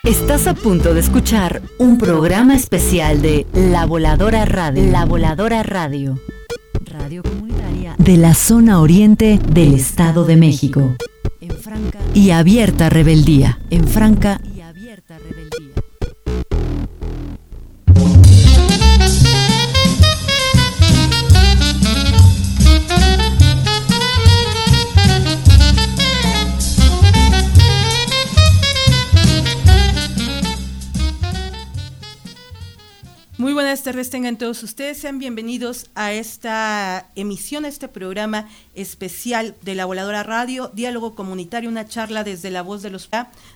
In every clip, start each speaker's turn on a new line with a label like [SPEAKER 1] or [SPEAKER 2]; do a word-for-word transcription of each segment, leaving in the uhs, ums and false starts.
[SPEAKER 1] Estás a punto de escuchar un programa especial de La Voladora Radio. La Voladora Radio. Radio comunitaria de la zona oriente del Estado de México. En franca y abierta rebeldía. En franca y abierta rebeldía.
[SPEAKER 2] Muy buenas tardes tengan todos ustedes, sean bienvenidos a esta emisión, a este programa especial de La Voladora Radio, Diálogo Comunitario, una charla desde la voz de los...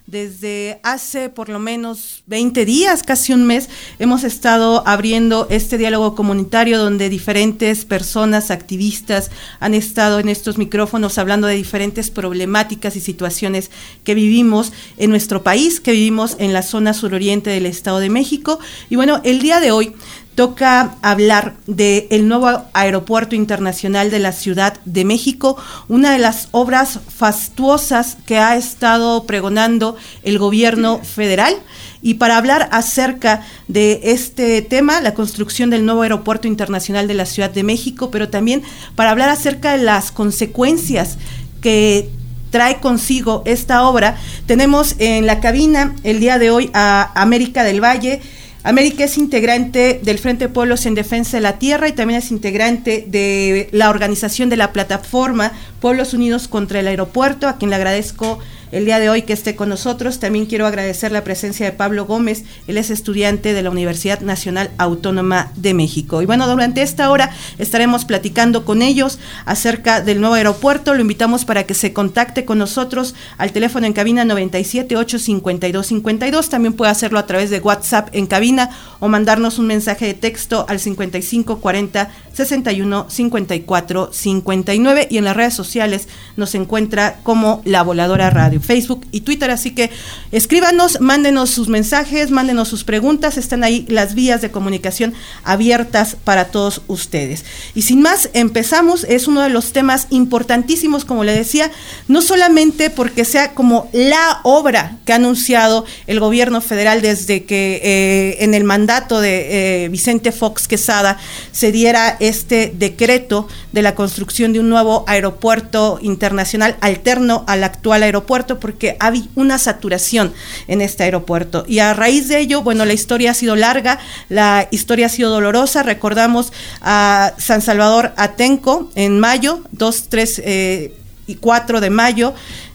[SPEAKER 2] Desde hace por lo menos veinte días, casi un mes, hemos estado abriendo este diálogo comunitario donde diferentes personas, activistas, han estado en estos micrófonos hablando de diferentes problemáticas y situaciones que vivimos en nuestro país, que vivimos en la zona suroriente del Estado de México. Y bueno, el día de hoy toca hablar del nuevo aeropuerto internacional de la Ciudad de México, una de las obras fastuosas que ha estado pregonando el gobierno federal. Y para hablar acerca de este tema, la construcción del nuevo aeropuerto internacional de la Ciudad de México, pero también para hablar acerca de las consecuencias que trae consigo esta obra, tenemos en la cabina el día de hoy a América del Valle. América es integrante del Frente de Pueblos en Defensa de la Tierra y también es integrante de la organización de la plataforma Pueblos Unidos contra el Aeropuerto, a quien le agradezco el día de hoy que esté con nosotros. También quiero agradecer la presencia de Pablo Gómez, él es estudiante de la Universidad Nacional Autónoma de México. Y bueno, durante esta hora estaremos platicando con ellos acerca del nuevo aeropuerto. Lo invitamos para que se contacte con nosotros al teléfono en cabina noventa y siete, ocho cincuenta y dos, cincuenta y dos. También puede hacerlo a través de WhatsApp en cabina o mandarnos un mensaje de texto al cincuenta y cinco, cuarenta, sesenta y uno, cincuenta y cuatro, cincuenta y nueve. Y en las redes sociales nos encuentra como La Voladora Radio, Facebook y Twitter, así que escríbanos, mándenos sus mensajes, mándenos sus preguntas, están ahí las vías de comunicación abiertas para todos ustedes. Y sin más, empezamos. Es uno de los temas importantísimos, como le decía, no solamente porque sea como la obra que ha anunciado el gobierno federal desde que eh, en el mandato de eh, Vicente Fox Quesada se diera este decreto de la construcción de un nuevo aeropuerto internacional alterno al actual aeropuerto, porque había una saturación en este aeropuerto. Y a raíz de ello, bueno, la historia ha sido larga, la historia ha sido dolorosa. Recordamos a San Salvador Atenco en mayo, dos, tres eh, y cuatro de mayo,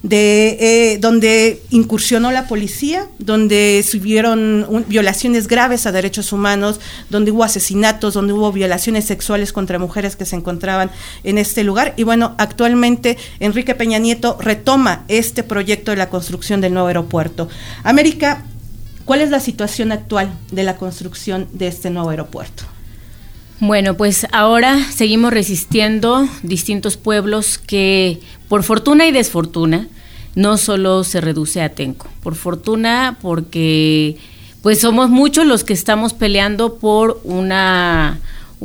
[SPEAKER 2] de eh, donde incursionó la policía, donde subieron un, violaciones graves a derechos humanos, donde hubo asesinatos, donde hubo violaciones sexuales contra mujeres que se encontraban en este lugar. Y bueno, actualmente Enrique Peña Nieto retoma este proyecto de la construcción del nuevo aeropuerto. América, ¿cuál es la situación actual de la construcción de este nuevo aeropuerto?
[SPEAKER 3] Bueno, pues ahora seguimos resistiendo distintos pueblos que, por fortuna y desfortuna, no solo se reduce a Atenco. Por fortuna, porque pues somos muchos los que estamos peleando por una,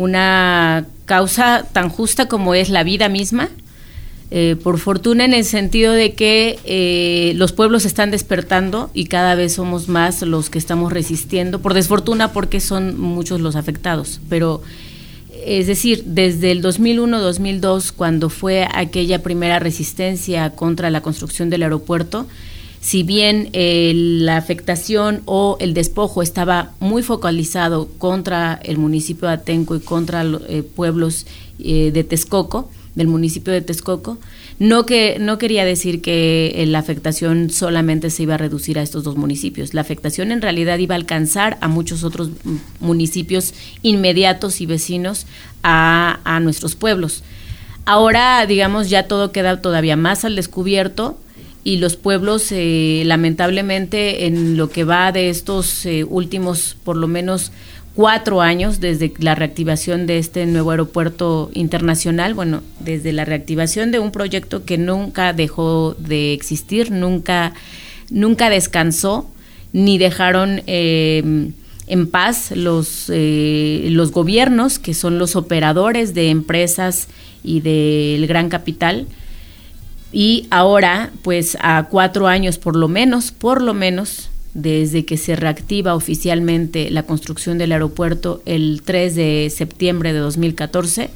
[SPEAKER 3] una causa tan justa como es la vida misma. Eh, por fortuna en el sentido de que eh, los pueblos están despertando y cada vez somos más los que estamos resistiendo. Por desfortuna porque son muchos los afectados, pero es decir, desde el dos mil uno, dos mil dos, cuando fue aquella primera resistencia contra la construcción del aeropuerto, si bien eh, la afectación o el despojo estaba muy focalizado contra el municipio de Atenco y contra eh, pueblos eh, de Texcoco, del municipio de Texcoco, no que no quería decir que eh, la afectación solamente se iba a reducir a estos dos municipios. La afectación en realidad iba a alcanzar a muchos otros municipios inmediatos y vecinos a, a nuestros pueblos. Ahora, digamos, ya todo queda todavía más al descubierto y los pueblos, eh, lamentablemente, en lo que va de estos eh, últimos, por lo menos, cuatro años desde la reactivación de este nuevo aeropuerto internacional, bueno, desde la reactivación de un proyecto que nunca dejó de existir, nunca, nunca descansó, ni dejaron eh, en paz los, eh, los gobiernos, que son los operadores de empresas y del gran capital. Y ahora, pues a cuatro años por lo menos, por lo menos, desde que se reactiva oficialmente la construcción del aeropuerto el tres de septiembre de dos mil catorce,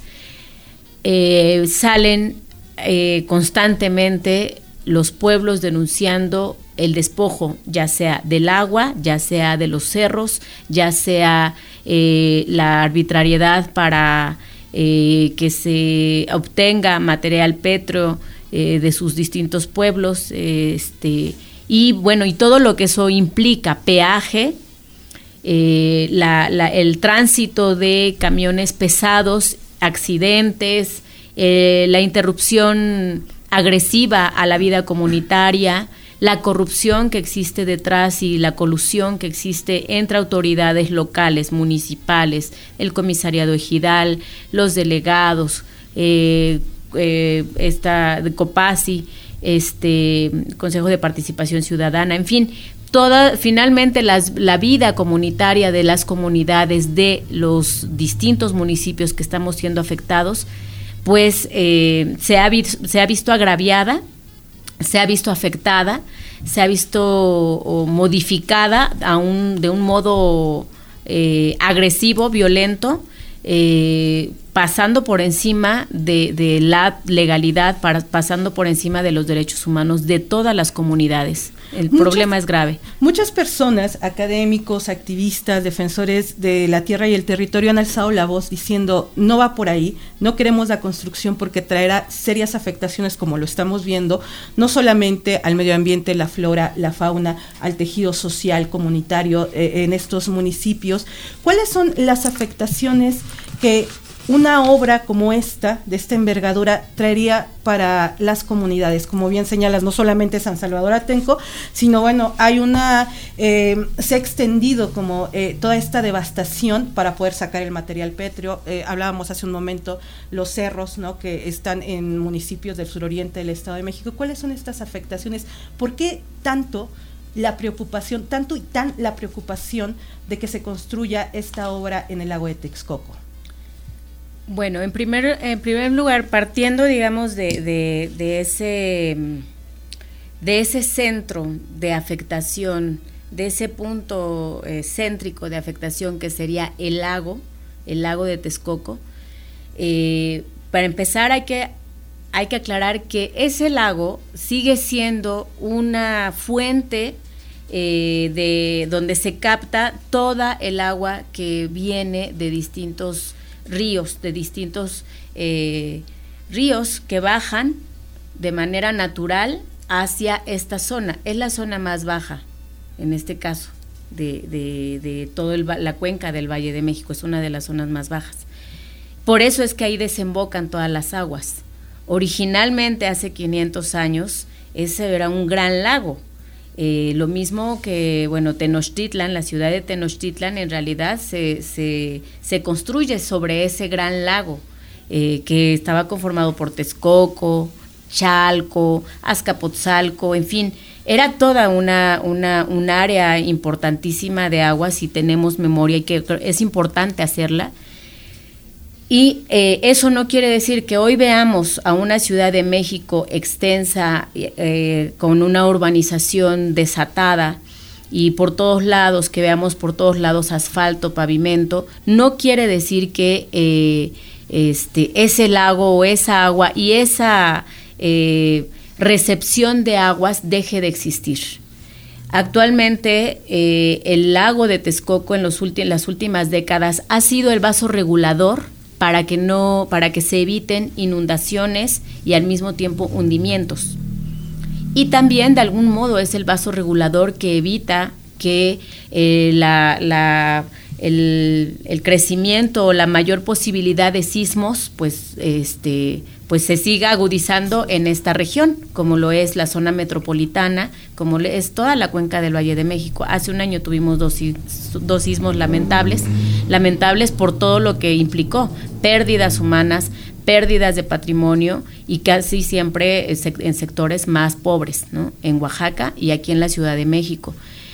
[SPEAKER 3] eh, salen eh, constantemente los pueblos denunciando el despojo, ya sea del agua, ya sea de los cerros, ya sea eh, la arbitrariedad para eh, que se obtenga material pétreo eh, de sus distintos pueblos, eh, este, y bueno, y todo lo que eso implica, peaje, eh, la, la, el tránsito de camiones pesados, accidentes, eh, la interrupción agresiva a la vida comunitaria, la corrupción que existe detrás y la colusión que existe entre autoridades locales, municipales, el comisariado ejidal, los delegados, eh, eh, esta de COPACI, este Consejo de Participación Ciudadana, en fin, toda, finalmente las, la vida comunitaria de las comunidades de los distintos municipios que estamos siendo afectados, pues eh, se, ha vi, se ha visto agraviada, se ha visto afectada, se ha visto modificada a un, de un modo eh, agresivo, violento, eh, pasando por encima de, de la legalidad, para, pasando por encima de los derechos humanos de todas las comunidades. El muchas, problema es grave.
[SPEAKER 2] Muchas personas, académicos, activistas, defensores de la tierra y el territorio han alzado la voz diciendo no va por ahí, no queremos la construcción porque traerá serias afectaciones como lo estamos viendo, no solamente al medio ambiente, la flora, la fauna, al tejido social, comunitario eh, en estos municipios. ¿Cuáles son las afectaciones que una obra como esta, de esta envergadura, traería para las comunidades? Como bien señalas, no solamente San Salvador Atenco, sino bueno, hay una, eh, se ha extendido como eh, toda esta devastación para poder sacar el material pétreo. Eh, hablábamos hace un momento los cerros, ¿no?, que están en municipios del suroriente del Estado de México. ¿Cuáles son estas afectaciones? ¿Por qué tanto la preocupación, tanto y tan la preocupación de que se construya esta obra en el lago de Texcoco?
[SPEAKER 3] Bueno, en primer, en primer lugar, partiendo, digamos, de, de, de ese de ese centro de afectación, de ese punto eh, céntrico de afectación que sería el lago, el lago de Texcoco, eh, para empezar hay que hay que aclarar que ese lago sigue siendo una fuente eh, de donde se capta toda el agua que viene de distintos ríos, de distintos eh, ríos que bajan de manera natural hacia esta zona. Es la zona más baja, en este caso, de, de, de toda la cuenca del Valle de México, es una de las zonas más bajas. Por eso es que ahí desembocan todas las aguas. Originalmente, hace quinientos años, ese era un gran lago. Eh, lo mismo que, bueno, Tenochtitlan, la ciudad de Tenochtitlan en realidad se, se, se construye sobre ese gran lago eh, que estaba conformado por Texcoco, Chalco, Azcapotzalco, en fin, era toda una, una un área importantísima de agua, si tenemos memoria, y que es importante hacerla. Y eh, eso no quiere decir que hoy veamos a una Ciudad de México extensa, eh, con una urbanización desatada y por todos lados, que veamos por todos lados asfalto, pavimento, no quiere decir que eh, este, ese lago o esa agua y esa eh, recepción de aguas deje de existir. Actualmente eh, el lago de Texcoco en los ulti- las últimas décadas ha sido el vaso regulador para que no, para que se eviten inundaciones y al mismo tiempo hundimientos. Y también de algún modo es el vaso regulador que evita que eh, la, la, el, el crecimiento o la mayor posibilidad de sismos pues, este, pues se siga agudizando en esta región, como lo es la zona metropolitana, como es toda la cuenca del Valle de México. Hace un año tuvimos dos, dos sismos lamentables, lamentables por todo lo que implicó, pérdidas humanas, pérdidas de patrimonio y casi siempre en sectores más pobres, ¿no?, en Oaxaca y aquí en la Ciudad de México.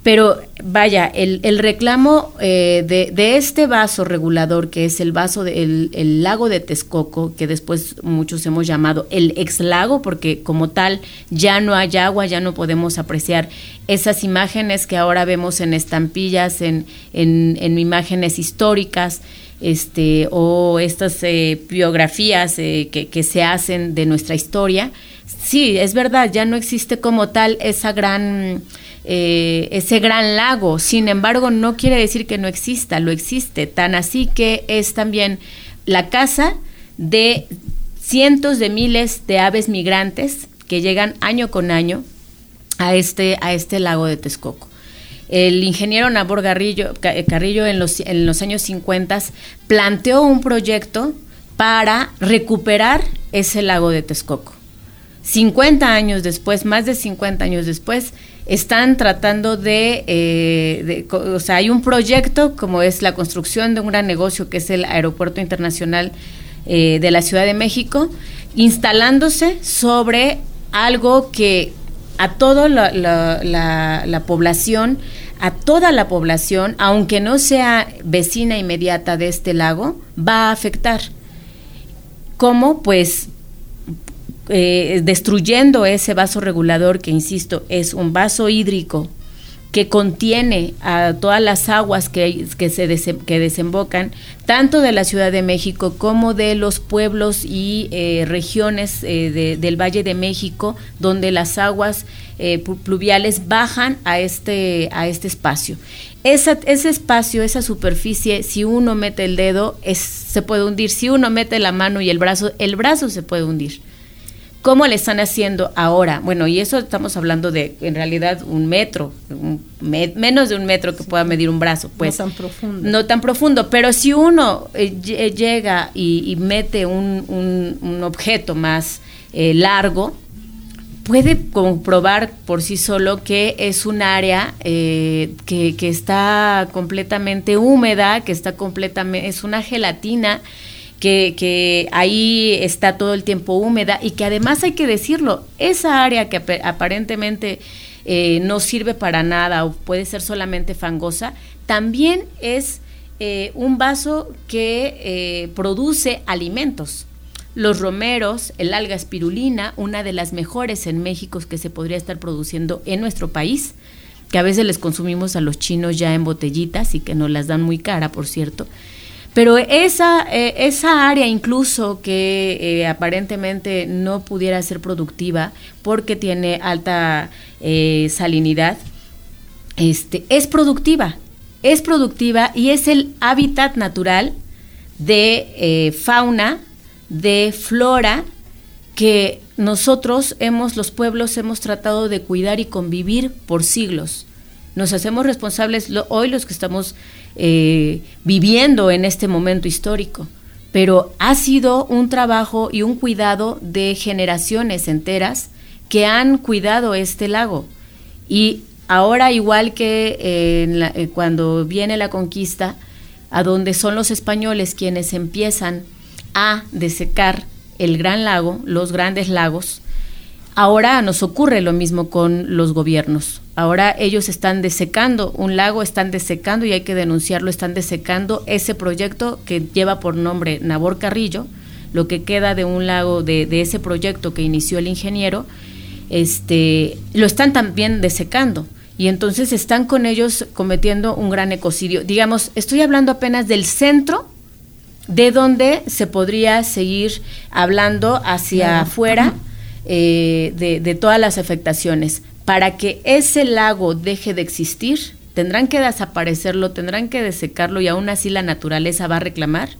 [SPEAKER 3] Pero vaya, el, el reclamo eh, de, de este vaso regulador, que es el vaso del de, el lago de Texcoco, que después muchos hemos llamado el ex lago, porque como tal ya no hay agua, ya no podemos apreciar esas imágenes que ahora vemos en estampillas, en, en, en imágenes históricas, este, o estas eh, biografías eh, que, que se hacen de nuestra historia. Sí, es verdad, ya no existe como tal esa gran... Eh, ese gran lago. Sin embargo, no quiere decir que no exista, lo existe, tan así que es también la casa de cientos de miles de aves migrantes que llegan año con año a este, a este lago de Texcoco. El ingeniero Nabor Carrillo, Carrillo en los, en los años cincuenta planteó un proyecto para recuperar ese lago de Texcoco. cincuenta años después, más de cincuenta años después, están tratando de, eh, de, o sea, hay un proyecto como es la construcción de un gran negocio que es el Aeropuerto Internacional eh, de la Ciudad de México, instalándose sobre algo que a toda la, la, la, la población, a toda la población, aunque no sea vecina inmediata de este lago, va a afectar. ¿Cómo? Pues Eh, destruyendo ese vaso regulador que, insisto, es un vaso hídrico que contiene a todas las aguas que, que, se des, que desembocan tanto de la Ciudad de México como de los pueblos y eh, regiones eh, de, del Valle de México, donde las aguas eh, pluviales bajan a este, a este espacio. Esa, ese espacio, esa superficie, si uno mete el dedo, es, se puede hundir. Si uno mete la mano y el brazo, el brazo se puede hundir. ¿Cómo le están haciendo ahora? Bueno, y eso estamos hablando de, en realidad, un metro, un me, menos de un metro que pueda medir un brazo. Pues,
[SPEAKER 2] no tan profundo.
[SPEAKER 3] No tan profundo, pero si uno eh, llega y, y mete un, un, un objeto más eh, largo, puede comprobar por sí solo que es un área eh, que, que está completamente húmeda, que está completamente, es una gelatina, Que, que ahí está todo el tiempo húmeda y que además hay que decirlo, esa área que ap- aparentemente eh, no sirve para nada o puede ser solamente fangosa, también es eh, un vaso que eh, produce alimentos. Los romeros, el alga espirulina, una de las mejores en México que se podría estar produciendo en nuestro país, que a veces les consumimos a los chinos ya en botellitas y que nos las dan muy cara, por cierto. Pero esa, eh, esa área incluso que eh, aparentemente no pudiera ser productiva porque tiene alta eh, salinidad, este, es productiva, es productiva y es el hábitat natural de eh, fauna, de flora que nosotros hemos, los pueblos hemos tratado de cuidar y convivir por siglos. Nos hacemos responsables lo, hoy los que estamos eh, viviendo en este momento histórico, pero ha sido un trabajo y un cuidado de generaciones enteras que han cuidado este lago. Y ahora, igual que eh, en la, eh, cuando viene la conquista, a donde son los españoles quienes empiezan a desecar el gran lago, los grandes lagos, ahora nos ocurre lo mismo con los gobiernos. Ahora ellos están desecando un lago, están desecando, y hay que denunciarlo, están desecando ese proyecto que lleva por nombre Nabor Carrillo, lo que queda de un lago, de, de ese proyecto que inició el ingeniero, este, lo están también desecando. Y entonces están con ellos cometiendo un gran ecocidio. Digamos, estoy hablando apenas del centro, de donde se podría seguir hablando hacia claro. afuera, Eh, de, de todas las afectaciones. Para que ese lago deje de existir, tendrán que desaparecerlo, tendrán que desecarlo, y aún así la naturaleza va a reclamar.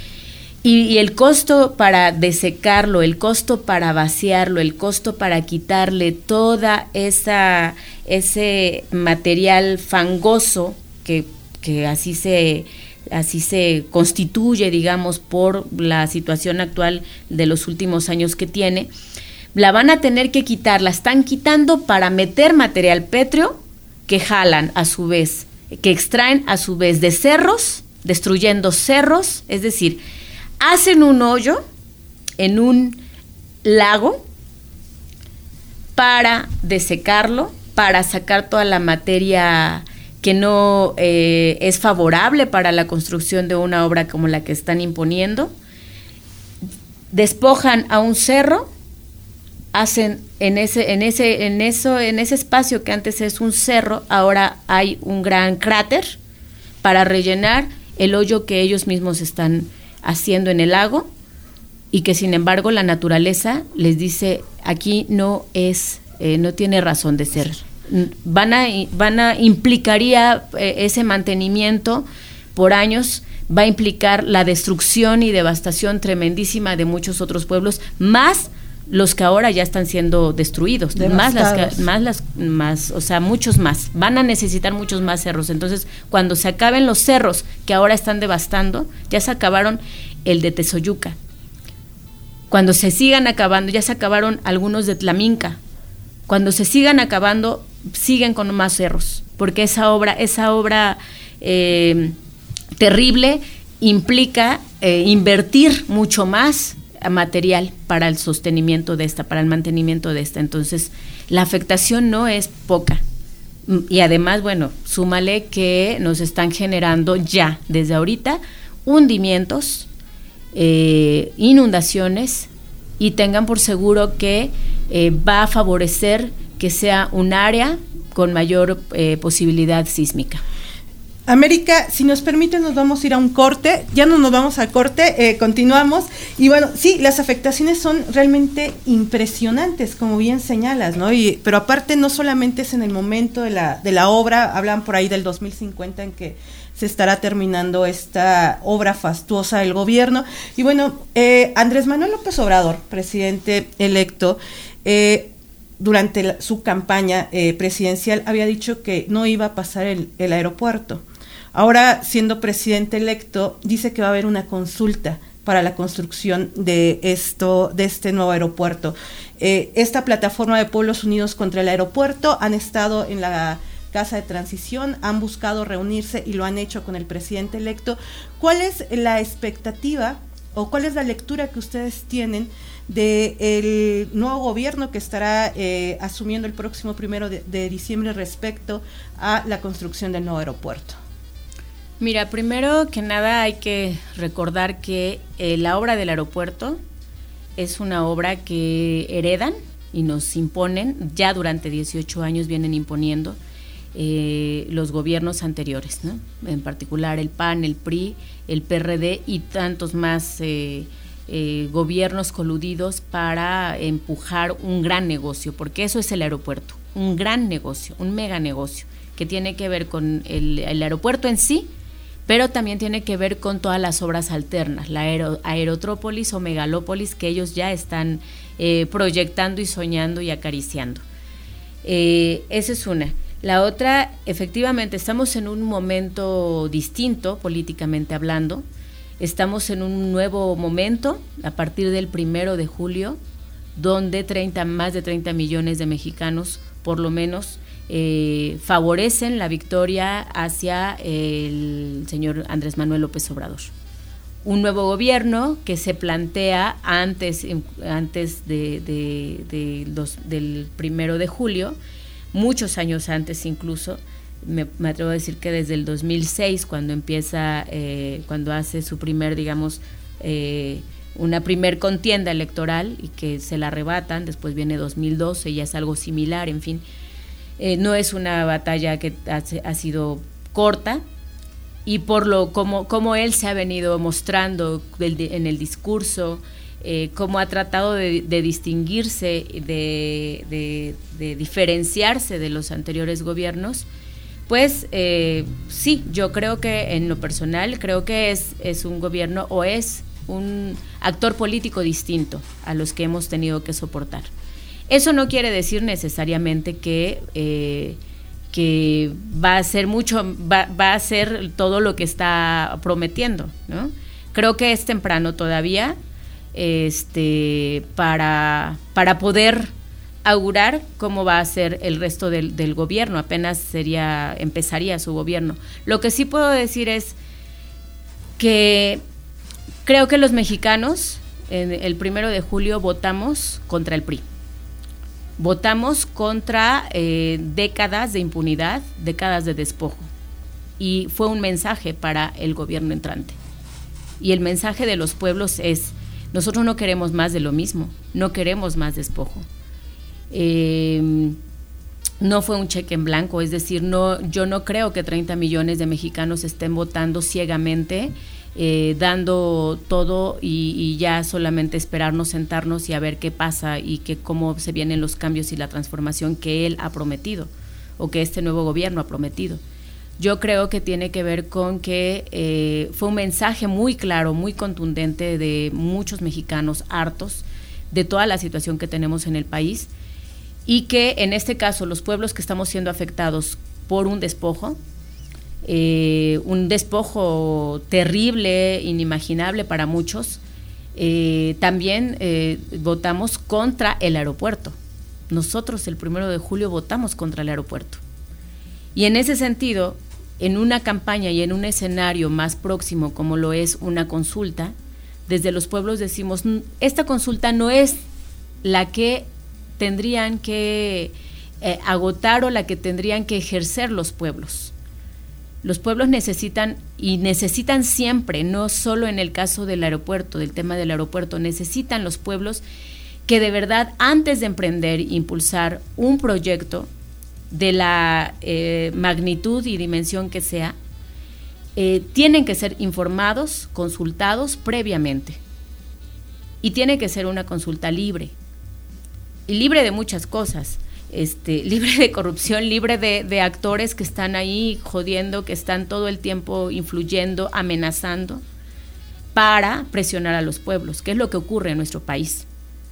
[SPEAKER 3] Y, y el costo para desecarlo, el costo para vaciarlo, el costo para quitarle toda esa ese material fangoso que, que así se así se constituye, digamos, por la situación actual de los últimos años que tiene, la van a tener que quitar, la están quitando para meter material pétreo que jalan a su vez, que extraen a su vez de cerros, destruyendo cerros, es decir, hacen un hoyo en un lago para desecarlo, para sacar toda la materia que no eh, es favorable para la construcción de una obra como la que están imponiendo. Despojan a un cerro, hacen en ese, en ese, en eso, en ese espacio que antes es un cerro, ahora hay un gran cráter para rellenar el hoyo que ellos mismos están haciendo en el lago, y que sin embargo la naturaleza les dice aquí no es, eh, no tiene razón de ser. Van a, van a implicaría eh, ese mantenimiento por años, va a implicar la destrucción y devastación tremendísima de muchos otros pueblos, más los que ahora ya están siendo destruidos, más las, más las, más, o sea, muchos más, van a necesitar muchos más cerros. Entonces, cuando se acaben los cerros que ahora están devastando, ya se acabaron el de Tezoyuca. Cuando se sigan acabando, ya se acabaron algunos de Tlaminca. Cuando se sigan acabando, siguen con más cerros, porque esa obra, esa obra eh, terrible implica eh, invertir mucho más material para el sostenimiento de esta, para el mantenimiento de esta. Entonces, la afectación no es poca. Y además, bueno, súmale que nos están generando ya, desde ahorita, hundimientos, eh, inundaciones, y tengan por seguro que eh, va a favorecer que sea un área con mayor eh, posibilidad sísmica.
[SPEAKER 2] América, si nos permite, nos vamos a ir a un corte. Ya no nos vamos a corte, eh, continuamos. Y bueno, sí, las afectaciones son realmente impresionantes, como bien señalas, ¿no? Y, pero aparte, no solamente es en el momento de la, de la obra, hablan por ahí del dos mil cincuenta en que se estará terminando esta obra fastuosa del gobierno. Y bueno, eh, Andrés Manuel López Obrador, presidente electo, eh, durante la, su campaña eh, presidencial había dicho que no iba a pasar el, el aeropuerto. Ahora, siendo presidente electo, dice que va a haber una consulta para la construcción de esto, de este nuevo aeropuerto. Eh, esta plataforma de Pueblos Unidos contra el Aeropuerto han estado en la Casa de Transición, han buscado reunirse y lo han hecho con el presidente electo. ¿Cuál es la expectativa o cuál es la lectura que ustedes tienen del nuevo gobierno que estará eh, asumiendo el próximo primero de, de diciembre respecto a la construcción del nuevo aeropuerto?
[SPEAKER 3] Mira, primero que nada hay que recordar que eh, la obra del aeropuerto es una obra que heredan y nos imponen, ya durante dieciocho años vienen imponiendo eh, los gobiernos anteriores, ¿no? En particular el P A N, el P R I, el P R D y tantos más eh, eh, gobiernos coludidos para empujar un gran negocio, porque eso es el aeropuerto, un gran negocio, un mega negocio, que tiene que ver con el, el aeropuerto en sí, pero también tiene que ver con todas las obras alternas, la aero, aerotrópolis o megalópolis que ellos ya están eh, proyectando y soñando y acariciando. Eh, esa es una. La otra, efectivamente, estamos en un momento distinto políticamente hablando, estamos en un nuevo momento a partir del primero de julio, donde treinta, más de treinta millones de mexicanos, por lo menos, Eh, favorecen la victoria hacia el señor Andrés Manuel López Obrador. Un nuevo gobierno que se plantea antes, antes de, de, de los, del primero de julio, muchos años antes incluso, me, me atrevo a decir que desde el dos mil seis, cuando empieza, eh, cuando hace su primer, digamos, eh, una primer contienda electoral y que se la arrebatan, después viene dos mil doce, ya es algo similar, en fin. Eh, no es una batalla que ha, ha sido corta, y por lo como, como él se ha venido mostrando del, de, en el discurso, eh, cómo ha tratado de, de distinguirse, de, de, de diferenciarse de los anteriores gobiernos, pues eh, sí, yo creo que en lo personal, creo que es, es un gobierno o es un actor político distinto a los que hemos tenido que soportar. Eso no quiere decir necesariamente que, eh, que va a ser mucho, va, va a ser todo lo que está prometiendo, ¿no? Creo que es temprano todavía este, para, para poder augurar cómo va a ser el resto del, del gobierno, apenas sería, empezaría su gobierno. Lo que sí puedo decir es que creo que los mexicanos en el primero de julio votamos contra el P R I. Votamos contra eh, décadas de impunidad, décadas de despojo, y fue un mensaje para el gobierno entrante. Y el mensaje de los pueblos es: nosotros no queremos más de lo mismo, no queremos más despojo. Eh, no fue un cheque en blanco, es decir, no, yo no creo que treinta millones de mexicanos estén votando ciegamente, eh, dando todo y, y ya solamente esperarnos, sentarnos y a ver qué pasa y que cómo se vienen los cambios y la transformación que él ha prometido o que este nuevo gobierno ha prometido. Yo creo que tiene que ver con que eh, fue un mensaje muy claro, muy contundente de muchos mexicanos hartos de toda la situación que tenemos en el país, y que en este caso los pueblos que estamos siendo afectados por un despojo, eh, un despojo terrible, inimaginable para muchos, eh, también eh, votamos contra el aeropuerto. Nosotros el primero de julio votamos contra el aeropuerto. Y en ese sentido, en una campaña y en un escenario más próximo como lo es una consulta, desde los pueblos decimos, esta consulta no es la que tendrían que eh, agotar o la que tendrían que ejercer los pueblos. Los pueblos necesitan, y necesitan siempre, no solo en el caso del aeropuerto, del tema del aeropuerto, necesitan los pueblos que de verdad, antes de emprender e impulsar un proyecto de la eh, magnitud y dimensión que sea, eh, tienen que ser informados, consultados previamente. Y tiene que ser una consulta libre. Y libre de muchas cosas, este, libre de corrupción, libre de, de actores que están ahí jodiendo, que están todo el tiempo influyendo, amenazando, para presionar a los pueblos, que es lo que ocurre en nuestro país.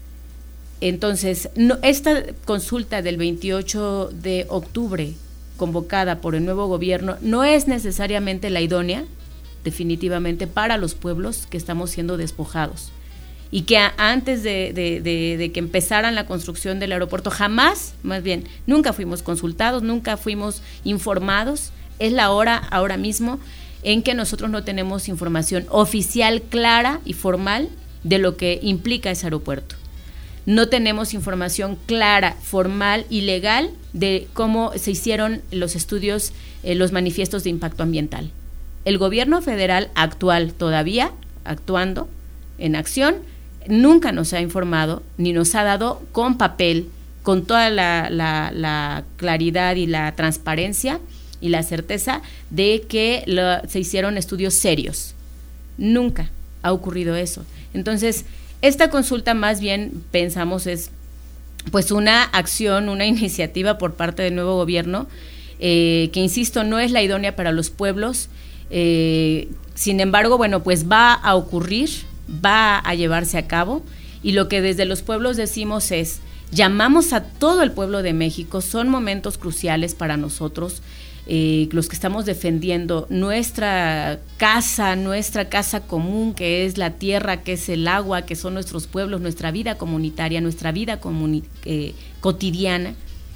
[SPEAKER 3] Entonces, no, esta consulta del veintiocho de octubre, convocada por el nuevo gobierno, no es necesariamente la idónea, definitivamente, para los pueblos que estamos siendo despojados. Y que a, antes de, de, de, de que empezaran la construcción del aeropuerto, jamás, más bien, nunca fuimos consultados, nunca fuimos informados. Es la hora, ahora mismo, en que nosotros no tenemos información oficial, clara y formal de lo que implica ese aeropuerto. No tenemos información clara, formal y legal de cómo se hicieron los estudios, eh, los manifiestos de impacto ambiental. El gobierno federal actual, todavía actuando en acción, nunca nos ha informado ni nos ha dado con papel, con toda la, la, la claridad y la transparencia y la certeza de que lo, se hicieron estudios serios. Nunca ha ocurrido eso. Entonces, esta consulta más bien pensamos es pues una acción, una iniciativa por parte del nuevo gobierno, eh, que insisto, no es la idónea para los pueblos, eh, sin embargo, bueno, pues va a ocurrir, va a llevarse a cabo, y lo que desde los pueblos decimos es, llamamos a todo el pueblo de México, son momentos cruciales para nosotros, eh, los que estamos defendiendo nuestra casa, nuestra casa común, que es la tierra, que es el agua, que son nuestros pueblos, nuestra vida comunitaria, nuestra vida comuni- eh, cotidiana,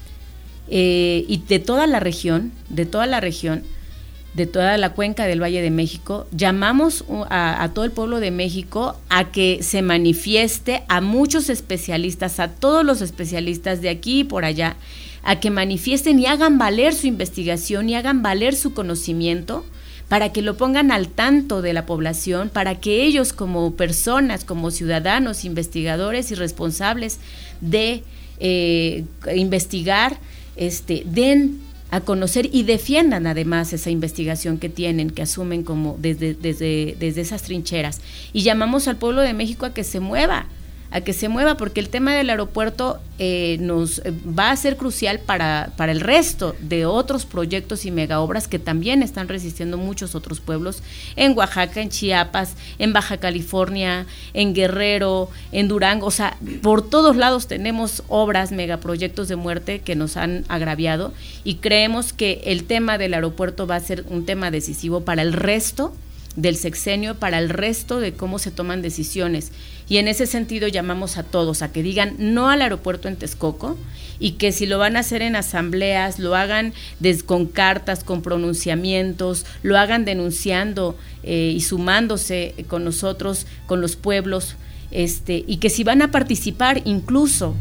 [SPEAKER 3] eh, y de toda la región, de toda la región, de toda la cuenca del Valle de México, llamamos a, a todo el pueblo de México a que se manifieste, a muchos especialistas, a todos los especialistas de aquí y por allá, a que manifiesten y hagan valer su investigación y hagan valer su conocimiento, para que lo pongan al tanto de la población, para que ellos como personas, como ciudadanos, investigadores y responsables de eh, investigar, este, den a conocer y defiendan además esa investigación que tienen, que asumen como desde, desde, desde esas trincheras. Y llamamos al pueblo de México a que se mueva, a que se mueva, porque el tema del aeropuerto eh, nos eh, va a ser crucial para, para el resto de otros proyectos y megaobras que también están resistiendo muchos otros pueblos, en Oaxaca, en Chiapas, en Baja California, en Guerrero, en Durango. O sea, por todos lados tenemos obras, megaproyectos de muerte que nos han agraviado, y creemos que el tema del aeropuerto va a ser un tema decisivo para el resto del sexenio, para el resto de cómo se toman decisiones. Y en ese sentido llamamos a todos a que digan no al aeropuerto en Texcoco, y que si lo van a hacer en asambleas, lo hagan des, con cartas, con pronunciamientos, lo hagan denunciando eh, y sumándose con nosotros, con los pueblos, este, y que si van a participar incluso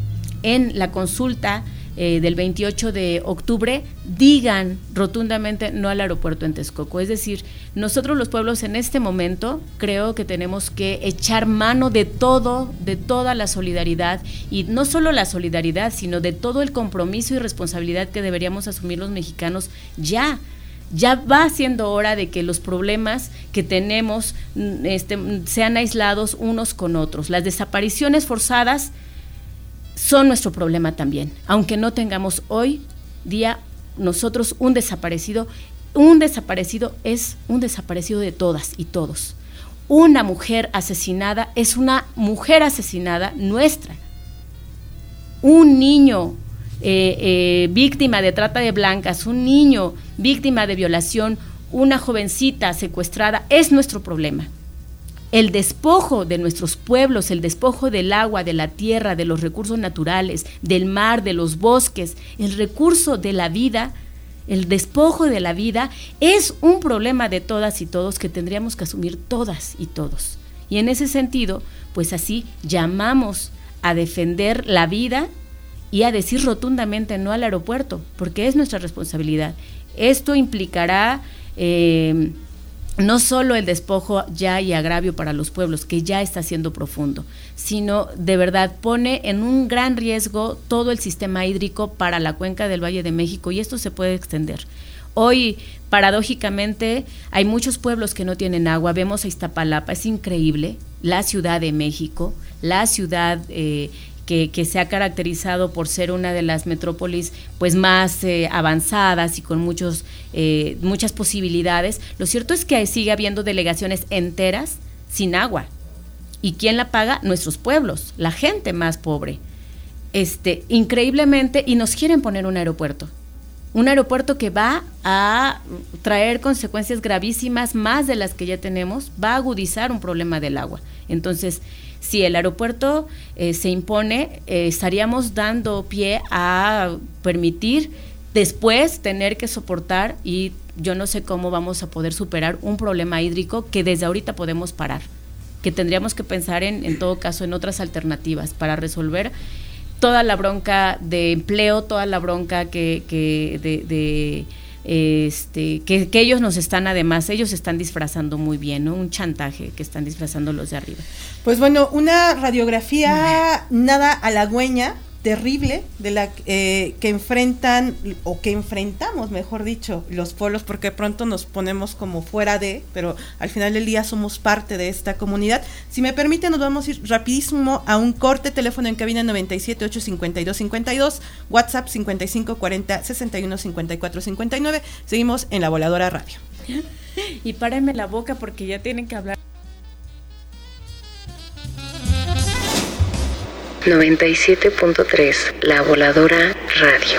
[SPEAKER 3] en la consulta eh, del veintiocho de octubre digan rotundamente no al aeropuerto en Texcoco. Es decir, nosotros los pueblos en este momento creo que tenemos que echar mano de todo, de toda la solidaridad, y no solo la solidaridad, sino de todo el compromiso y responsabilidad que deberíamos asumir los mexicanos ya. Ya va siendo hora de que los problemas que tenemos este, sean aislados unos con otros. Las desapariciones forzadas son nuestro problema también, aunque no tengamos hoy día nosotros un desaparecido. Un desaparecido es un desaparecido de todas y todos. Una mujer asesinada es una mujer asesinada nuestra. Un niño eh, eh, víctima de trata de blancas, un niño víctima de violación, una jovencita secuestrada, es nuestro problema. El despojo de nuestros pueblos, el despojo del agua, de la tierra, de los recursos naturales, del mar, de los bosques, el recurso de la vida, el despojo de la vida, es un problema de todas y todos que tendríamos que asumir todas y todos. Y en ese sentido, pues así llamamos a defender la vida y a decir rotundamente no al aeropuerto, porque es nuestra responsabilidad. Esto implicará eh, no solo el despojo ya y agravio para los pueblos, que ya está siendo profundo, sino de verdad pone en un gran riesgo todo el sistema hídrico para la cuenca del Valle de México, y esto se puede extender. Hoy, paradójicamente, hay muchos pueblos que no tienen agua. Vemos a Iztapalapa, es increíble, la Ciudad de México, la ciudad eh, Que, que se ha caracterizado por ser una de las metrópolis pues más eh, avanzadas y con muchos eh, muchas posibilidades. Lo cierto es que sigue habiendo delegaciones enteras sin agua. ¿Y quién la paga? Nuestros pueblos, la gente más pobre. Este, increíblemente, y nos quieren poner un aeropuerto. Un aeropuerto que va a traer consecuencias gravísimas, más de las que ya tenemos, va a agudizar un problema del agua. Entonces, si el aeropuerto eh, se impone, eh, estaríamos dando pie a permitir después tener que soportar, y yo no sé cómo vamos a poder superar un problema hídrico que desde ahorita podemos parar, que tendríamos que pensar en, en todo caso en otras alternativas para resolver toda la bronca de empleo, toda la bronca que, que de, de Este, que, que ellos nos están, además, ellos están disfrazando muy bien, ¿no? Un chantaje que están disfrazando los de arriba.
[SPEAKER 2] Pues bueno, una radiografía nada halagüeña, terrible, de la eh, que enfrentan, o que enfrentamos, mejor dicho, los pueblos, porque pronto nos ponemos como fuera de, pero al final del día somos parte de esta comunidad. Si me permiten, nos vamos a ir rapidísimo a un corte. Teléfono en cabina noventa y siete, ocho cincuenta y dos, cincuenta y dos, WhatsApp cincuenta y cinco, cuarenta, sesenta y uno, cincuenta y cuatro, cincuenta y nueve. Seguimos en La Voladora Radio.
[SPEAKER 3] Y párenme la boca porque ya tienen que hablar.
[SPEAKER 1] noventa y siete punto tres, La Voladora Radio.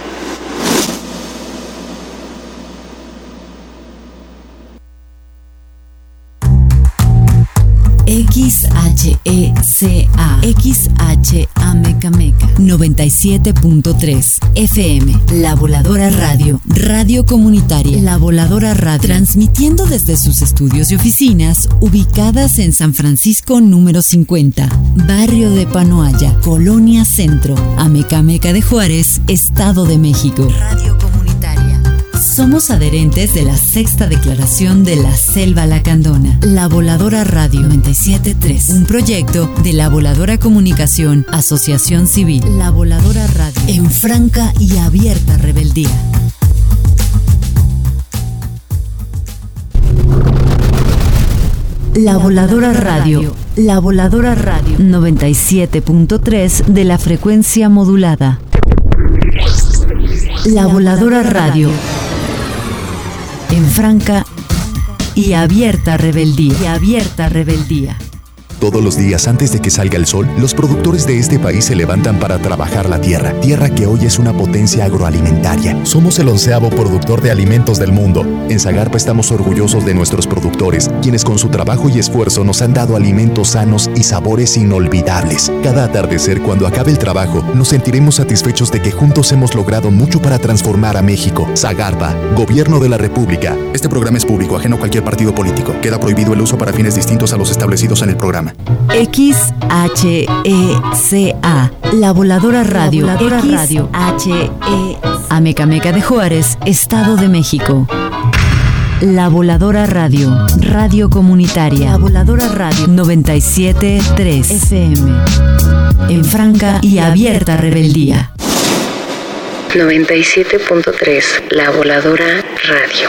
[SPEAKER 1] X H E C A X H A Mecameca noventa y siete punto tres F M, La Voladora Radio, radio comunitaria. La Voladora Radio, transmitiendo desde sus estudios y oficinas ubicadas en San Francisco número cincuenta, barrio de Panoaya, Colonia Centro, Amecameca de Juárez, Estado de México. Radio comunitaria. Somos adherentes de la sexta declaración de la Selva Lacandona. La Voladora Radio noventa y siete punto tres, un proyecto de La Voladora Comunicación, Asociación Civil. La Voladora Radio, en franca y abierta rebeldía. La Voladora Radio, La Voladora Radio noventa y siete punto tres de la frecuencia modulada. La Voladora Radio, en franca y abierta rebeldía. Y abierta rebeldía.
[SPEAKER 4] Todos los días antes de que salga el sol, los productores de este país se levantan para trabajar la tierra, tierra que hoy es una potencia agroalimentaria. Somos el onceavo productor de alimentos del mundo. En Zagarpa estamos orgullosos de nuestros productores, quienes con su trabajo y esfuerzo nos han dado alimentos sanos y sabores inolvidables. Cada atardecer, cuando acabe el trabajo, nos sentiremos satisfechos de que juntos hemos logrado mucho para transformar a México. Zagarpa, Gobierno de la República. Este programa es público, ajeno a cualquier partido político. Queda prohibido el uso para fines distintos a los establecidos en el programa. programa.
[SPEAKER 1] X H E C A, La Voladora Radio. La Voladora X Radio. H E Amecameca de Juárez, Estado de México. La Voladora Radio, radio comunitaria. La Voladora Radio, noventa y siete punto tres F M. En franca y abierta rebeldía.
[SPEAKER 5] noventa y siete punto tres, La Voladora Radio.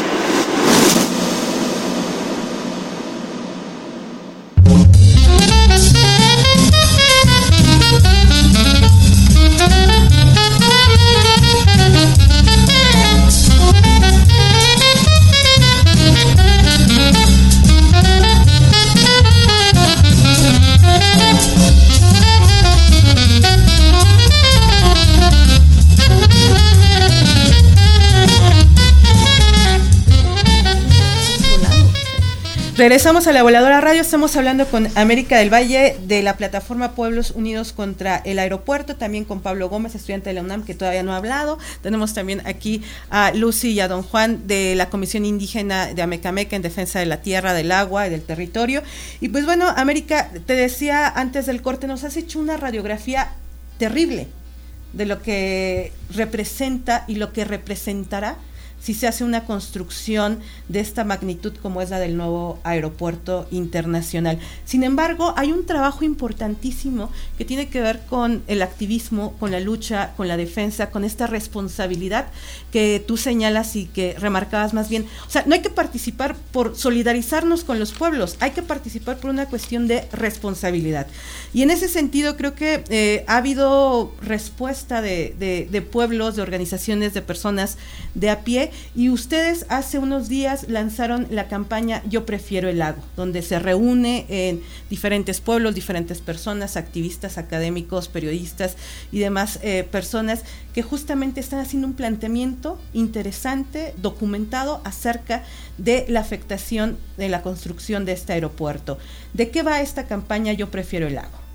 [SPEAKER 2] Regresamos a La Voladora Radio, estamos hablando con América del Valle de la plataforma Pueblos Unidos contra el Aeropuerto, también con Pablo Gómez, estudiante de la UNAM, que todavía no ha hablado. Tenemos también aquí a Lucy y a don Juan de la Comisión Indígena de Amecameca en defensa de la tierra, del agua y del territorio. Y pues bueno, América, te decía antes del corte, nos has hecho una radiografía terrible de lo que representa y lo que representará si se hace una construcción de esta magnitud como es la del nuevo aeropuerto internacional. Sin embargo, hay un trabajo importantísimo que tiene que ver con el activismo, con la lucha, con la defensa, con esta responsabilidad que tú señalas y que remarcabas más bien. O sea, no hay que participar por solidarizarnos con los pueblos, hay que participar por una cuestión de responsabilidad. Y en ese sentido creo que eh, ha habido respuesta de, de, de pueblos, de organizaciones, de personas de a pie. Y ustedes hace unos días lanzaron la campaña Yo Prefiero el Lago, donde se reúne en diferentes pueblos, diferentes personas, activistas, académicos, periodistas y demás eh, personas que justamente están haciendo un planteamiento interesante, documentado, acerca de la afectación de la construcción de este aeropuerto. ¿De qué va esta campaña Yo Prefiero el Lago?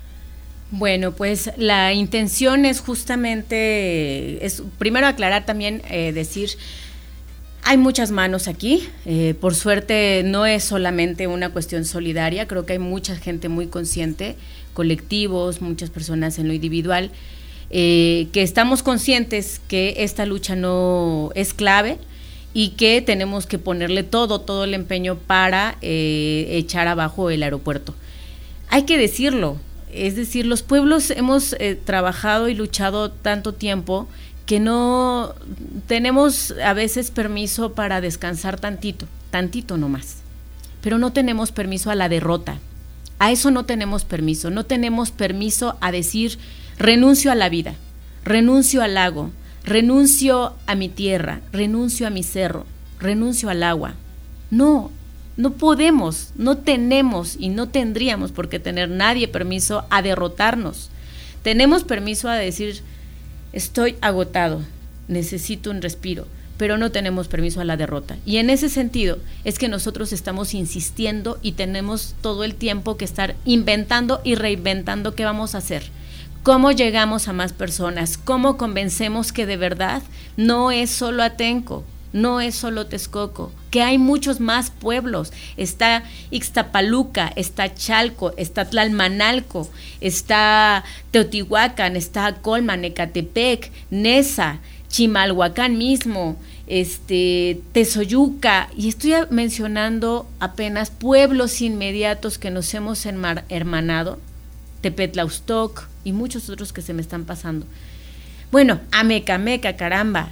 [SPEAKER 3] Bueno, pues la intención es justamente, es primero aclarar también, eh, decir, hay muchas manos aquí, eh, por suerte no es solamente una cuestión solidaria, creo que hay mucha gente muy consciente, colectivos, muchas personas en lo individual, eh, que estamos conscientes que esta lucha no es clave y que tenemos que ponerle todo, todo el empeño para eh, echar abajo el aeropuerto. Hay que decirlo. Es decir, los pueblos hemos eh, trabajado y luchado tanto tiempo que no tenemos a veces permiso para descansar tantito, tantito nomás, pero no tenemos permiso a la derrota, a eso no tenemos permiso, no tenemos permiso a decir renuncio a la vida, renuncio al lago, renuncio a mi tierra, renuncio a mi cerro, renuncio al agua, no. No podemos, no tenemos y no tendríamos por qué tener nadie permiso a derrotarnos. Tenemos permiso a decir, estoy agotado, necesito un respiro, pero no tenemos permiso a la derrota. Y en ese sentido es que nosotros estamos insistiendo y tenemos todo el tiempo que estar inventando y reinventando qué vamos a hacer. ¿Cómo llegamos a más personas? ¿Cómo convencemos que de verdad no es solo Atenco? No es solo Texcoco, que hay muchos más pueblos, está Ixtapaluca, está Chalco, está Tlalmanalco, está Teotihuacán, está Colman, Ecatepec, Nesa, Chimalhuacán mismo, este, Tezoyuca, y estoy mencionando apenas pueblos inmediatos que nos hemos hermanado, Tepetlaustoc y muchos otros que se me están pasando. Bueno, Amecameca, caramba.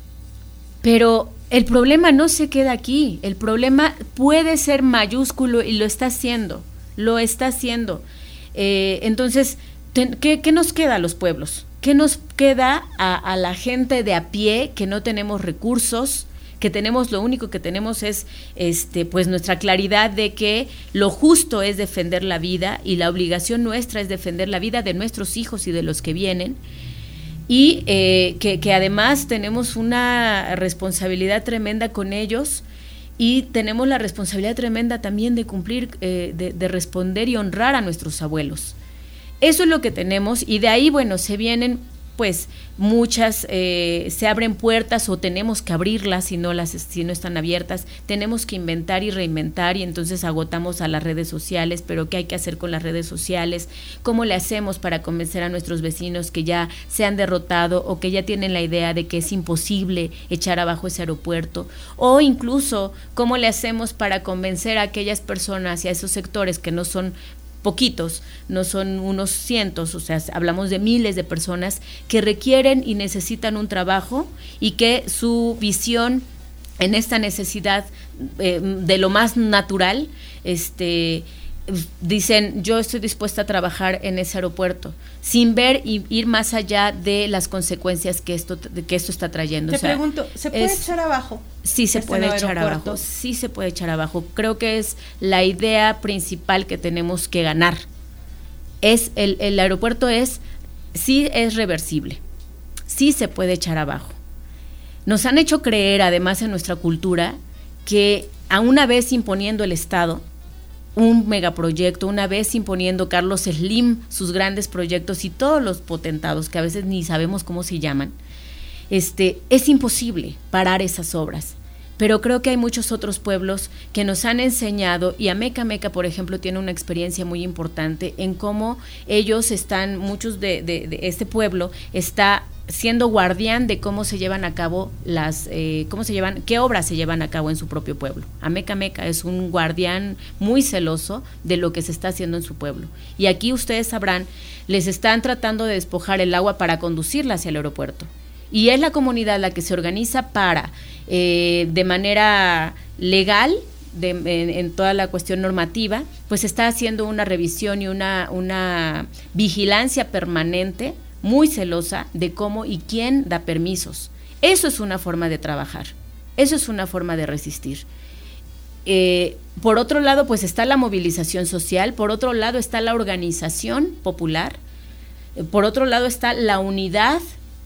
[SPEAKER 3] Pero el problema no se queda aquí, el problema puede ser mayúsculo y lo está haciendo, lo está haciendo. Eh, entonces, ten, ¿qué, ¿qué nos queda a los pueblos? ¿Qué nos queda a, a la gente de a pie que no tenemos recursos, que tenemos, lo único que tenemos es este, pues nuestra claridad de que lo justo es defender la vida y la obligación nuestra es defender la vida de nuestros hijos y de los que vienen? Y eh, que, que además tenemos una responsabilidad tremenda con ellos y tenemos la responsabilidad tremenda también de cumplir, eh, de, de responder y honrar a nuestros abuelos. Eso es lo que tenemos y de ahí, bueno, se vienen pues muchas eh, se abren puertas o tenemos que abrirlas si no las si no están abiertas, tenemos que inventar y reinventar y entonces agotamos a las redes sociales, pero ¿qué hay que hacer con las redes sociales? ¿Cómo le hacemos para convencer a nuestros vecinos que ya se han derrotado o que ya tienen la idea de que es imposible echar abajo ese aeropuerto? O incluso, ¿cómo le hacemos para convencer a aquellas personas y a esos sectores que no son poquitos, no son unos cientos, o sea, hablamos de miles de personas que requieren y necesitan un trabajo y que su visión en esta necesidad eh, de lo más natural, este, dicen, yo estoy dispuesta a trabajar en ese aeropuerto, sin ver y ir más allá de las consecuencias que esto, que esto está trayendo.
[SPEAKER 2] Te
[SPEAKER 3] o sea,
[SPEAKER 2] pregunto, ¿se puede
[SPEAKER 3] es,
[SPEAKER 2] echar abajo?
[SPEAKER 3] Sí se
[SPEAKER 2] este
[SPEAKER 3] puede echar
[SPEAKER 2] aeropuerto?
[SPEAKER 3] abajo, sí se puede echar abajo. Creo que es la idea principal que tenemos que ganar. Es el, el aeropuerto es, sí es reversible, sí se puede echar abajo. Nos han hecho creer, además en nuestra cultura, que a una vez imponiendo el Estado un megaproyecto, una vez imponiendo Carlos Slim sus grandes proyectos y todos los potentados que a veces ni sabemos cómo se llaman, este, es imposible parar esas obras. Pero creo que hay muchos otros pueblos que nos han enseñado, y Ameca Meca, por ejemplo, tiene una experiencia muy importante en cómo ellos están, muchos de, de, de este pueblo está siendo guardián de cómo se llevan a cabo las, eh, cómo se llevan, qué obras se llevan a cabo en su propio pueblo. Ameca Meca es un guardián muy celoso de lo que se está haciendo en su pueblo. Y aquí ustedes sabrán, les están tratando de despojar el agua para conducirla hacia el aeropuerto. Y es la comunidad la que se organiza para, eh, de manera legal, de, en, en toda la cuestión normativa, pues está haciendo una revisión y una, una vigilancia permanente muy celosa de cómo y quién da permisos. Eso es una forma de trabajar, eso es una forma de resistir. Eh, por otro lado, pues está la movilización social, por otro lado está la organización popular, eh, por otro lado está la unidad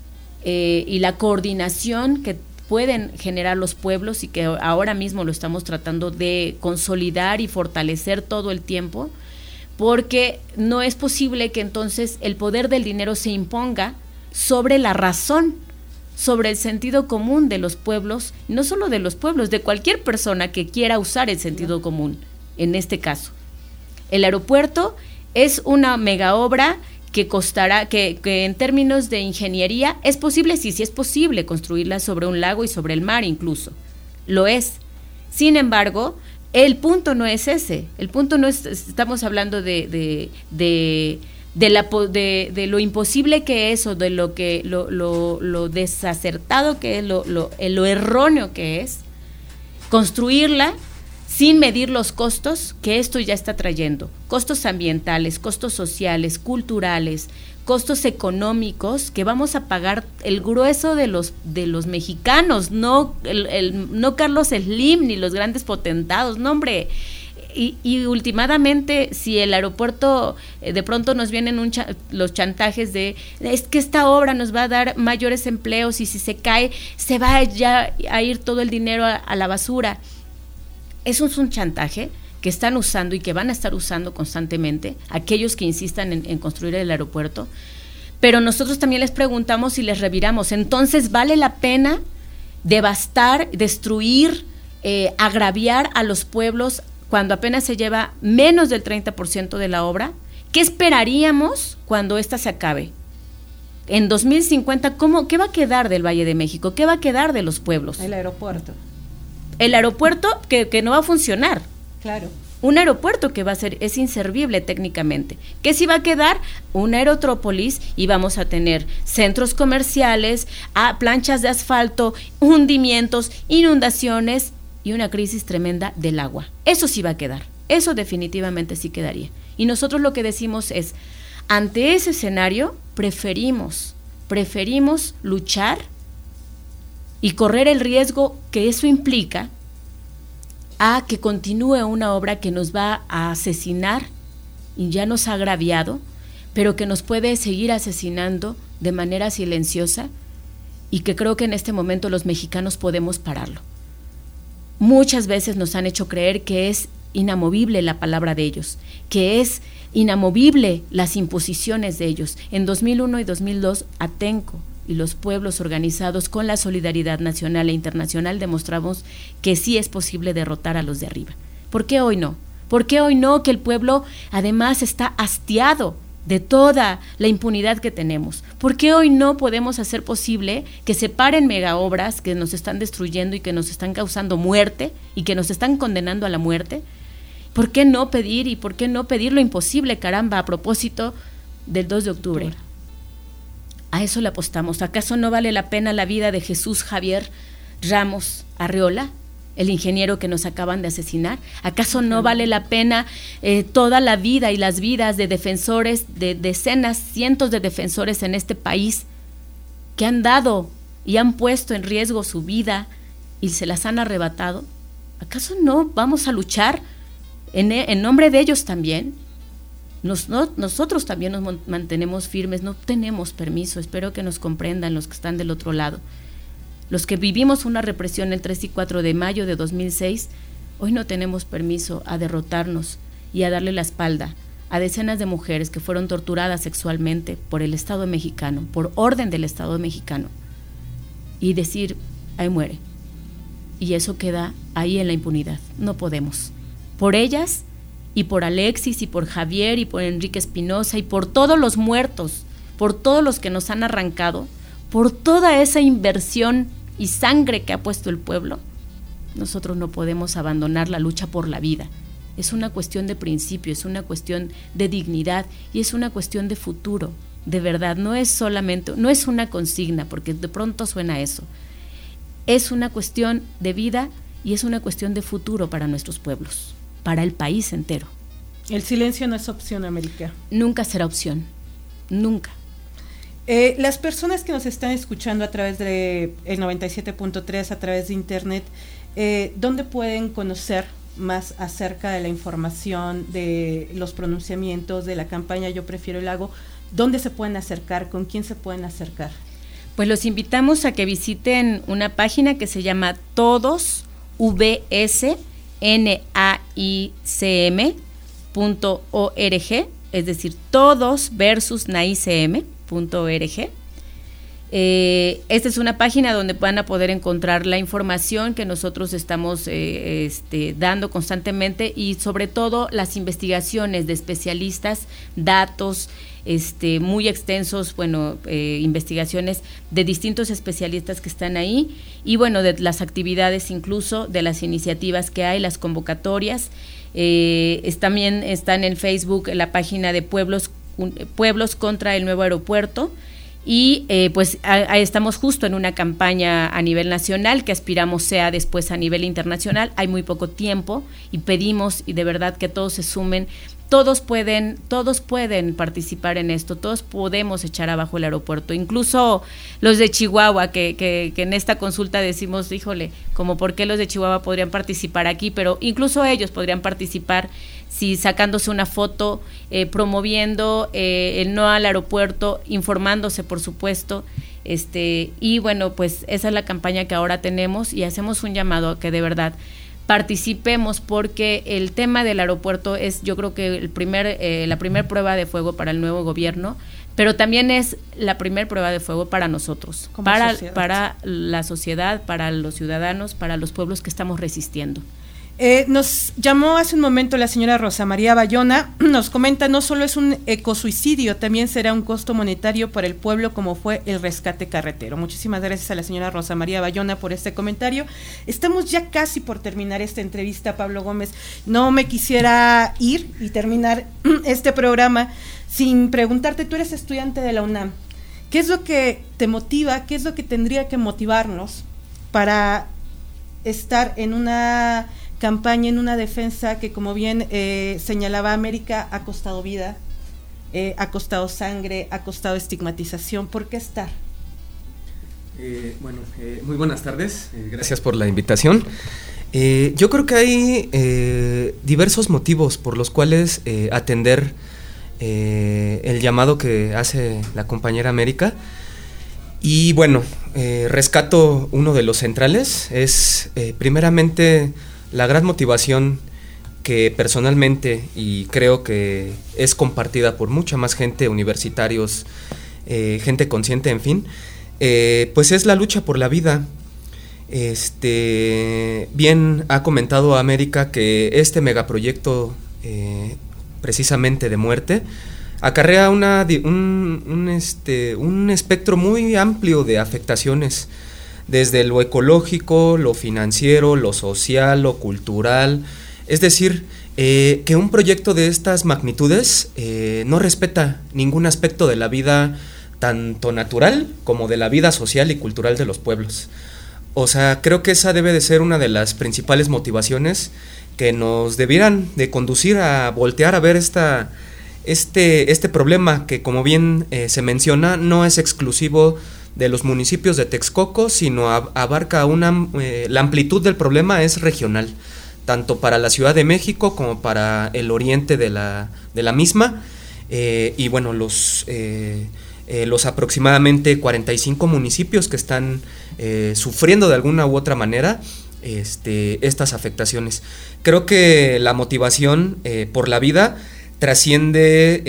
[SPEAKER 3] eh, y la coordinación que pueden generar los pueblos y que ahora mismo lo estamos tratando de consolidar y fortalecer todo el tiempo, porque no es posible que entonces el poder del dinero se imponga sobre la razón, sobre el sentido común de los pueblos, no solo de los pueblos, de cualquier persona que quiera usar el sentido común, en este caso. El aeropuerto es una mega obra que costará, que, que en términos de ingeniería, ¿es posible? Sí, sí es posible construirla sobre un lago y sobre el mar incluso, lo es. Sin embargo, el punto no es ese, el punto no es, estamos hablando de, de, de, de, la, de, de lo imposible que es o de lo que lo, lo, lo desacertado que es, lo, lo, lo erróneo que es construirla sin medir los costos que esto ya está trayendo, costos ambientales, costos sociales, culturales, costos económicos que vamos a pagar el grueso de los de los mexicanos, no el, el no Carlos Slim ni los grandes potentados, no hombre. Y, y últimamente, si el aeropuerto eh, de pronto nos vienen un cha- los chantajes de es que esta obra nos va a dar mayores empleos y si se cae se va ya a ir todo el dinero a, a la basura. Eso es un chantaje que están usando y que van a estar usando constantemente aquellos que insistan en, en construir el aeropuerto, pero nosotros también les preguntamos y les reviramos, entonces ¿vale la pena devastar, destruir, eh, agraviar a los pueblos cuando apenas se lleva menos del treinta por ciento de la obra? ¿Qué esperaríamos cuando ésta se acabe? En dos mil cincuenta, ¿cómo, ¿qué va a quedar del Valle de México? ¿Qué va a quedar de los pueblos?
[SPEAKER 2] El aeropuerto.
[SPEAKER 3] El aeropuerto que, que no va a funcionar.
[SPEAKER 2] Claro.
[SPEAKER 3] Un aeropuerto que va a ser, es inservible técnicamente. ¿Qué sí va a quedar? Una aerotrópolis y vamos a tener centros comerciales, a planchas de asfalto, hundimientos, inundaciones y una crisis tremenda del agua. Eso sí va a quedar. Eso definitivamente sí quedaría. Y nosotros lo que decimos es, ante ese escenario, preferimos, preferimos luchar y correr el riesgo que eso implica a que continúe una obra que nos va a asesinar y ya nos ha agraviado, pero que nos puede seguir asesinando de manera silenciosa y que creo que en este momento los mexicanos podemos pararlo. Muchas veces nos han hecho creer que es inamovible la palabra de ellos, que es inamovible las imposiciones de ellos. En dos mil uno y dos mil dos, Atenco y los pueblos organizados con la solidaridad nacional e internacional demostramos que sí es posible derrotar a los de arriba. ¿Por qué hoy no? ¿Por qué hoy no? Que el pueblo además está hastiado de toda la impunidad que tenemos. ¿Por qué hoy no podemos hacer posible que se paren megaobras que nos están destruyendo y que nos están causando muerte y que nos están condenando a la muerte? ¿Por qué no pedir y por qué no pedir lo imposible, caramba, a propósito del dos de octubre? A eso le apostamos. ¿Acaso no vale la pena la vida de Jesús Javier Ramos Arreola, el ingeniero que nos acaban de asesinar? ¿Acaso no vale la pena eh, toda la vida y las vidas de defensores, de decenas, cientos de defensores en este país que han dado y han puesto en riesgo su vida y se las han arrebatado? ¿Acaso no vamos a luchar en, en nombre de ellos también? Nos, no, nosotros también nos mantenemos firmes, no tenemos permiso. Espero que nos comprendan los que están del otro lado. Los que vivimos una represión el tres y cuatro de mayo de dos mil seis, hoy no tenemos permiso a derrotarnos y a darle la espalda a decenas de mujeres que fueron torturadas sexualmente por el Estado mexicano, por orden del Estado mexicano, y decir, ahí muere. Y eso queda ahí en la impunidad. No podemos. Por ellas y por Alexis y por Javier y por Enrique Espinosa y por todos los muertos, por todos los que nos han arrancado, por toda esa inversión y sangre que ha puesto el pueblo, nosotros no podemos abandonar la lucha por la vida. Es una cuestión de principio, es una cuestión de dignidad y es una cuestión de futuro, de verdad. No es solamente, no es una consigna, porque de pronto suena eso. Es una cuestión de vida y es una cuestión de futuro para nuestros pueblos, para el país entero.
[SPEAKER 2] El silencio no es opción, América.
[SPEAKER 3] Nunca será opción, nunca.
[SPEAKER 2] Eh, las personas que nos están escuchando a través de el noventa y siete punto tres, a través de internet, eh, ¿dónde pueden conocer más acerca de la información, de los pronunciamientos, de la campaña Yo Prefiero el Lago? ¿Dónde se pueden acercar? ¿Con quién se pueden acercar?
[SPEAKER 3] Pues los invitamos a que visiten una página que se llama todos v s n a i c m punto org, es decir, todos versus naicm punto org. Eh, esta es una página donde van a poder encontrar la información que nosotros estamos eh, este, dando constantemente y sobre todo las investigaciones de especialistas, datos este, muy extensos, bueno, eh, investigaciones de distintos especialistas que están ahí y bueno, de las actividades incluso, de las iniciativas que hay, las convocatorias. Eh, es, también están en Facebook la página de Pueblos Pueblos contra el Nuevo Aeropuerto y eh, pues a, a estamos justo en una campaña a nivel nacional que aspiramos sea después a nivel internacional. Hay muy poco tiempo y pedimos y de verdad que todos se sumen. Todos pueden, todos pueden participar en esto, todos podemos echar abajo el aeropuerto, incluso los de Chihuahua, que, que, que en esta consulta decimos, híjole, como por qué los de Chihuahua podrían participar aquí, pero incluso ellos podrían participar si sacándose una foto, eh, promoviendo eh, el no al aeropuerto, informándose por supuesto, este y bueno, pues esa es la campaña que ahora tenemos y hacemos un llamado a que de verdad participemos porque el tema del aeropuerto es yo creo que el primer eh, la primer prueba de fuego para el nuevo gobierno, pero también es la primer prueba de fuego para nosotros, para, para la sociedad, para los ciudadanos, para los pueblos que estamos resistiendo.
[SPEAKER 2] Eh, nos llamó hace un momento la señora Rosa María Bayona, nos comenta, no solo es un ecosuicidio, también será un costo monetario para el pueblo como fue el rescate carretero. Muchísimas gracias a la señora Rosa María Bayona por este comentario. Estamos ya casi por terminar esta entrevista, Pablo Gómez. No me quisiera ir y terminar este programa sin preguntarte, tú eres estudiante de la UNAM, ¿qué es lo que te motiva, qué es lo que tendría que motivarnos para estar en una campaña, en una defensa que, como bien eh, señalaba América, ha costado vida, eh, ha costado sangre, ha costado estigmatización? ¿Por qué estar?
[SPEAKER 6] Eh, bueno, eh, muy buenas tardes, eh, gracias por la invitación. Eh, yo creo que hay eh, diversos motivos por los cuales eh, atender eh, el llamado que hace la compañera América. Y bueno, eh, rescato uno de los centrales, es eh, primeramente la gran motivación que personalmente, y creo que es compartida por mucha más gente, universitarios, eh, gente consciente, en fin, eh, pues es la lucha por la vida. Este, bien ha comentado América que este megaproyecto eh, precisamente de muerte acarrea una, un, un, este, un espectro muy amplio de afectaciones, desde lo ecológico, lo financiero, lo social, lo cultural. Es decir, eh, que un proyecto de estas magnitudes eh, no respeta ningún aspecto de la vida, tanto natural como de la vida social y cultural de los pueblos. O sea, creo que esa debe de ser una de las principales motivaciones que nos debieran de conducir a voltear a ver esta, este, este problema que, como bien eh, se menciona, no es exclusivo de los municipios de Texcoco, sino a, abarca una, eh, la amplitud del problema es regional, tanto para la Ciudad de México como para el oriente de la, de la misma, eh, y bueno, los, eh, eh, los aproximadamente cuarenta y cinco municipios que están eh, sufriendo de alguna u otra manera este, estas afectaciones. Creo que la motivación eh, por la vida trasciende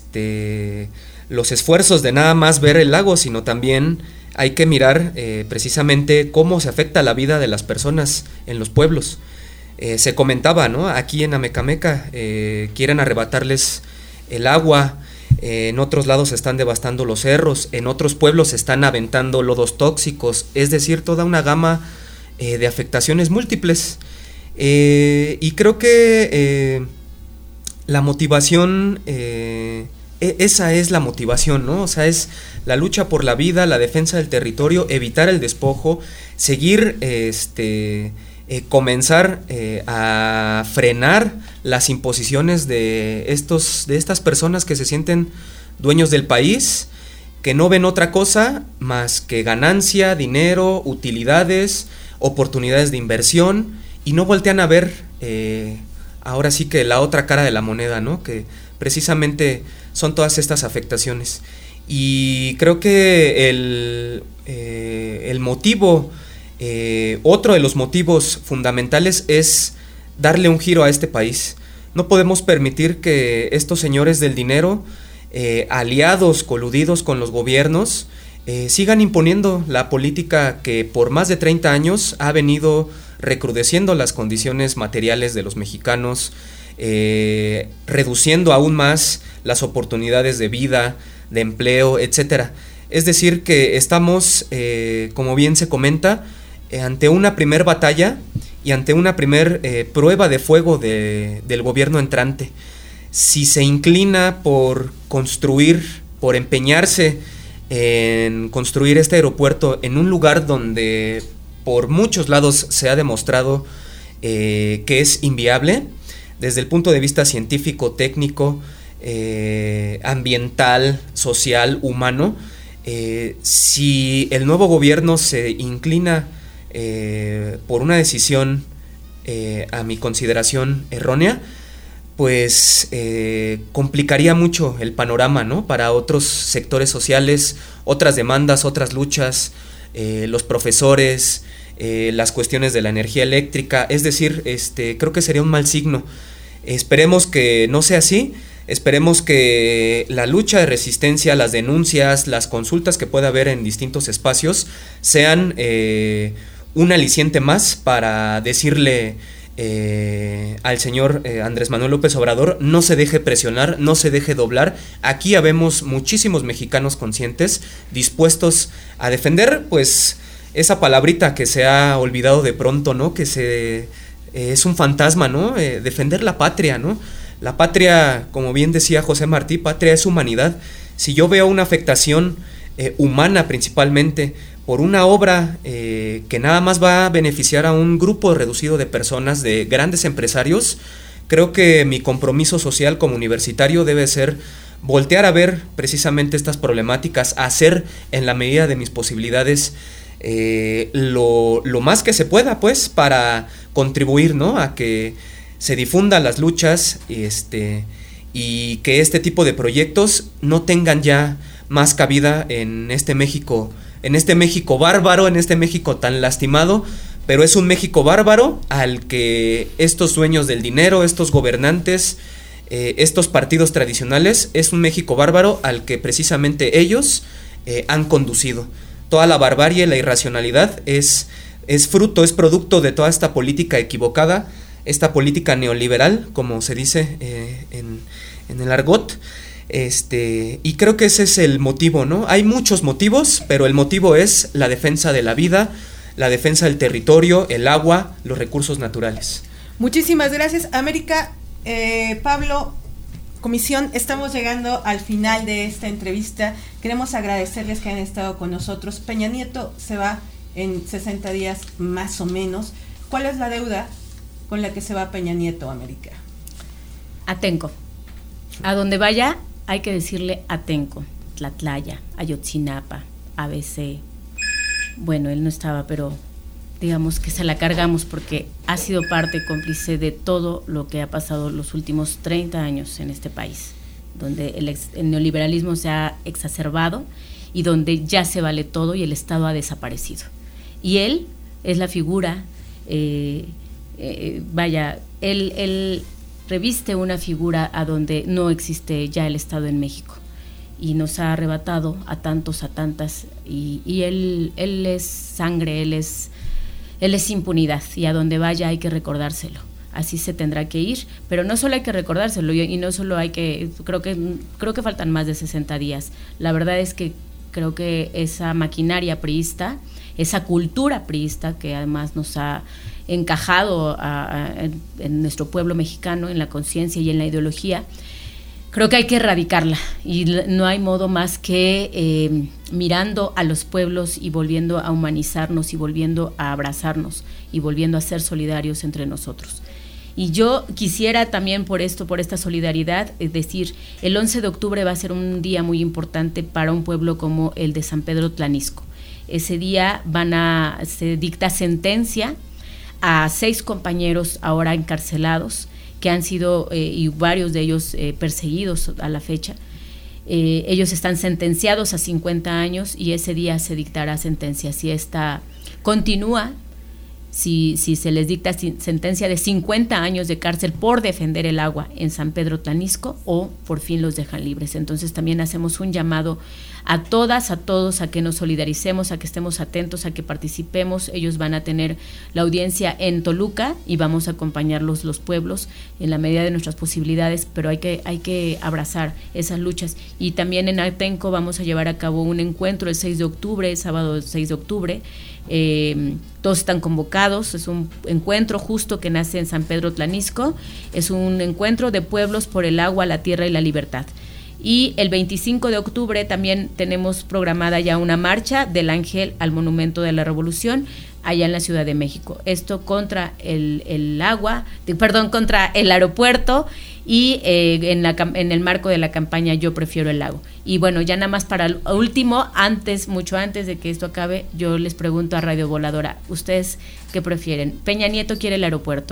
[SPEAKER 6] este, los esfuerzos de nada más ver el lago, sino también hay que mirar eh, precisamente cómo se afecta la vida de las personas en los pueblos. Eh, se comentaba, ¿no? Aquí en Amecameca eh, quieren arrebatarles el agua, eh, en otros lados están devastando los cerros, en otros pueblos están aventando lodos tóxicos, es decir, toda una gama eh, de afectaciones múltiples. Eh, y creo que eh, la motivación, eh, esa es la motivación, ¿no? O sea, es la lucha por la vida, la defensa del territorio, evitar el despojo, seguir este... Eh, comenzar eh, a frenar las imposiciones de, estos, de estas personas que se sienten dueños del país, que no ven otra cosa más que ganancia, dinero, utilidades, oportunidades de inversión, y no voltean a ver eh, ahora sí que la otra cara de la moneda, ¿no? Que precisamente son todas estas afectaciones. Y creo que el, eh, el motivo... Eh, otro de los motivos fundamentales es darle un giro a este país. No podemos permitir que estos señores del dinero, eh, aliados, coludidos con los gobiernos, eh, sigan imponiendo la política que por más de treinta años ha venido recrudeciendo las condiciones materiales de los mexicanos, eh, reduciendo aún más las oportunidades de vida, de empleo, etcétera. Es decir, que estamos, eh, como bien se comenta, ante una primer batalla y ante una primer eh, prueba de fuego de, del gobierno entrante. Si se inclina por construir, por empeñarse en construir este aeropuerto en un lugar donde por muchos lados se ha demostrado eh, que es inviable, desde el punto de vista científico, técnico, eh, ambiental, social, humano, eh, si el nuevo gobierno se inclina Eh, por una decisión eh, a mi consideración errónea, pues eh, complicaría mucho el panorama, ¿no? Para otros sectores sociales, otras demandas, otras luchas, eh, los profesores, eh, las cuestiones de la energía eléctrica. Es decir, este, creo que sería un mal signo. Esperemos que no sea así. Esperemos que la lucha de resistencia, las denuncias, las consultas que pueda haber en distintos espacios sean eh, un aliciente más para decirle eh, al señor eh, Andrés Manuel López Obrador: no se deje presionar, no se deje doblar. Aquí habemos muchísimos mexicanos conscientes, dispuestos a defender, pues, esa palabrita que se ha olvidado de pronto, ¿no? Que se eh, es un fantasma, ¿no? Eh, defender la patria, ¿no? La patria, como bien decía José Martí, patria es humanidad. Si yo veo una afectación eh, humana principalmente por una obra eh, que nada más va a beneficiar a un grupo reducido de personas, de grandes empresarios, creo que mi compromiso social como universitario debe ser voltear a ver precisamente estas problemáticas, hacer en la medida de mis posibilidades eh, lo, lo más que se pueda, pues, para contribuir, ¿no?, a que se difundan las luchas este, y que este tipo de proyectos no tengan ya más cabida en este México, en este México bárbaro, en este México tan lastimado pero es un México bárbaro al que estos dueños del dinero, estos gobernantes, eh, estos partidos tradicionales, es un México bárbaro al que precisamente ellos eh, han conducido. Toda la barbarie, la irracionalidad es, es fruto, es producto de toda esta política equivocada, esta política neoliberal, como se dice eh, en, en el argot. Este, y creo que ese es el motivo, ¿no? Hay muchos motivos, pero el motivo es la defensa de la vida, la defensa del territorio, el agua, los recursos naturales.
[SPEAKER 2] Muchísimas gracias, América. Eh, Pablo, comisión, estamos llegando al final de esta entrevista. Queremos agradecerles que hayan estado con nosotros. Peña Nieto se va en sesenta días más o menos. ¿Cuál es la deuda con la que se va Peña Nieto, América?
[SPEAKER 3] Atenco. A donde vaya hay que decirle Atenco, Tlatlaya, Ayotzinapa, A B C. Bueno, él no estaba, pero digamos que se la cargamos porque ha sido parte cómplice de todo lo que ha pasado los últimos treinta años en este país, donde el, ex, el neoliberalismo se ha exacerbado y donde ya se vale todo y el Estado ha desaparecido. Y él es la figura, eh, eh, vaya, él... él reviste una figura a donde no existe ya el Estado en México y nos ha arrebatado a tantos, a tantas y, y él, él es sangre, él es, él es impunidad y a donde vaya hay que recordárselo. Así se tendrá que ir, pero no solo hay que recordárselo y, y no solo hay que, creo que, creo que faltan más de sesenta días. La verdad es que creo que esa maquinaria priista, esa cultura priista que además nos ha encajado a, a, en, en nuestro pueblo mexicano, en la conciencia y en la ideología, creo que hay que erradicarla y no hay modo más que eh, mirando a los pueblos y volviendo a humanizarnos y volviendo a abrazarnos y volviendo a ser solidarios entre nosotros. Y yo quisiera también por esto, por esta solidaridad, es decir, el once de octubre va a ser un día muy importante para un pueblo como el de San Pedro Tlanisco. Ese día van a, se dicta sentencia a seis compañeros ahora encarcelados, que han sido, eh, y varios de ellos eh, perseguidos a la fecha. Eh, ellos están sentenciados a cincuenta años y ese día se dictará sentencia. Si esta continúa, si, si se les dicta sentencia de cincuenta años de cárcel por defender el agua en San Pedro Tlanisco o por fin los dejan libres. Entonces también hacemos un llamado a todas, a todos, a que nos solidaricemos, a que estemos atentos, a que participemos. Ellos van a tener la audiencia en Toluca y vamos a acompañarlos los pueblos en la medida de nuestras posibilidades, pero hay que, hay que abrazar esas luchas. Y también en Atenco vamos a llevar a cabo un encuentro el seis de octubre, sábado seis de octubre. Eh, todos están convocados, es un encuentro justo que nace en San Pedro Tlanisco, es un encuentro de pueblos por el agua, la tierra y la libertad. Y el veinticinco de octubre también tenemos programada ya una marcha del Ángel al Monumento de la Revolución allá en la Ciudad de México. Esto contra el, el agua, de, perdón, contra el aeropuerto y eh, en, la, en el marco de la campaña Yo Prefiero el Lago. Y bueno, ya nada más para el último, antes, mucho antes de que esto acabe, yo les pregunto a Radio Voladora, ¿ustedes qué prefieren? Peña Nieto quiere el aeropuerto.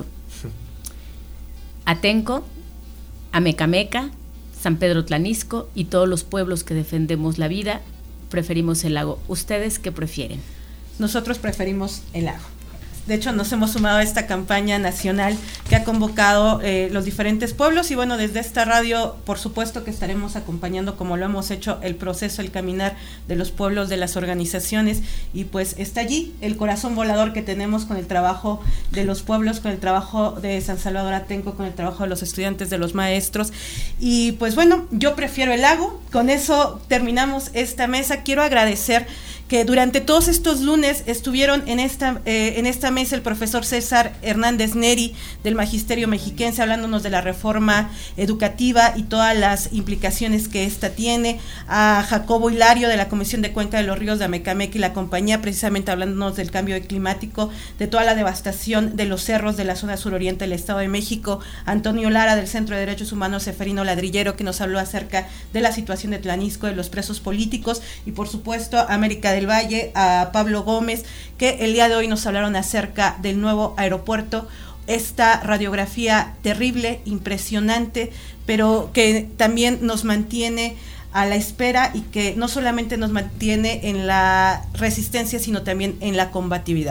[SPEAKER 3] Atenco, Amecameca, San Pedro Tlanisco y todos los pueblos que defendemos la vida, preferimos el lago. ¿Ustedes qué prefieren?
[SPEAKER 2] Nosotros preferimos el lago. De hecho, nos hemos sumado a esta campaña nacional que ha convocado eh, los diferentes pueblos y bueno, desde esta radio, por supuesto que estaremos acompañando, como lo hemos hecho, el proceso, el caminar de los pueblos, de las organizaciones y pues está allí el corazón volador que tenemos con el trabajo de los pueblos, con el trabajo de San Salvador Atenco, con el trabajo de los estudiantes, de los maestros y pues bueno, yo prefiero el lago. Con eso terminamos esta mesa. Quiero agradecer que durante todos estos lunes estuvieron en esta eh, en esta mesa el profesor César Hernández Neri del Magisterio Mexiquense hablándonos de la reforma educativa y todas las implicaciones que esta tiene, a Jacobo Hilario de la Comisión de Cuenca de los Ríos de Amecameca y la compañía precisamente hablándonos del cambio climático, de toda la devastación de los cerros de la zona suroriente del Estado de México, Antonio Lara del Centro de Derechos Humanos Seferino Ladrillero que nos habló acerca de la situación de Tlanisco, de los presos políticos y por supuesto América del Valle, a Pablo Gómez, que el día de hoy nos hablaron acerca del nuevo aeropuerto, esta radiografía terrible, impresionante, pero que también nos mantiene a la espera y que no solamente nos mantiene en la resistencia, sino también en la combatividad.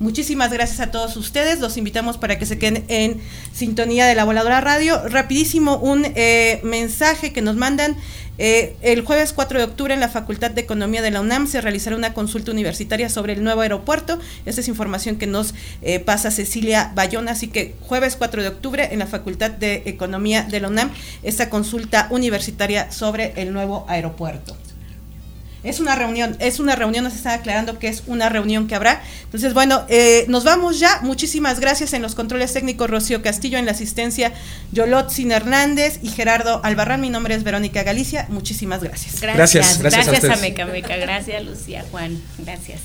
[SPEAKER 2] muchísimas gracias a todos ustedes. Los invitamos para que se queden en sintonía de La Voladora Radio. Rapidísimo, un eh, mensaje que nos mandan. Eh, el jueves cuatro de octubre en la Facultad de Economía de la UNAM se realizará una consulta universitaria sobre el nuevo aeropuerto. Esta es información que nos eh, pasa Cecilia Bayona, así que jueves cuatro de octubre en la Facultad de Economía de la UNAM, esta consulta universitaria sobre el nuevo aeropuerto. Es una reunión, es una reunión, nos está aclarando que es una reunión que habrá. Entonces, bueno, eh, nos vamos ya. Muchísimas gracias en los controles técnicos Rocío Castillo, en la asistencia Yolotzin Hernández y Gerardo Albarrán. Mi nombre es Verónica Galicia. Muchísimas gracias.
[SPEAKER 3] Gracias, gracias, gracias a,
[SPEAKER 2] a
[SPEAKER 3] Meca Meca, gracias Lucía, Juan, gracias.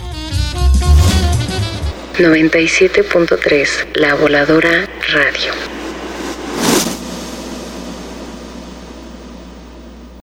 [SPEAKER 5] noventa y siete punto tres La Voladora Radio.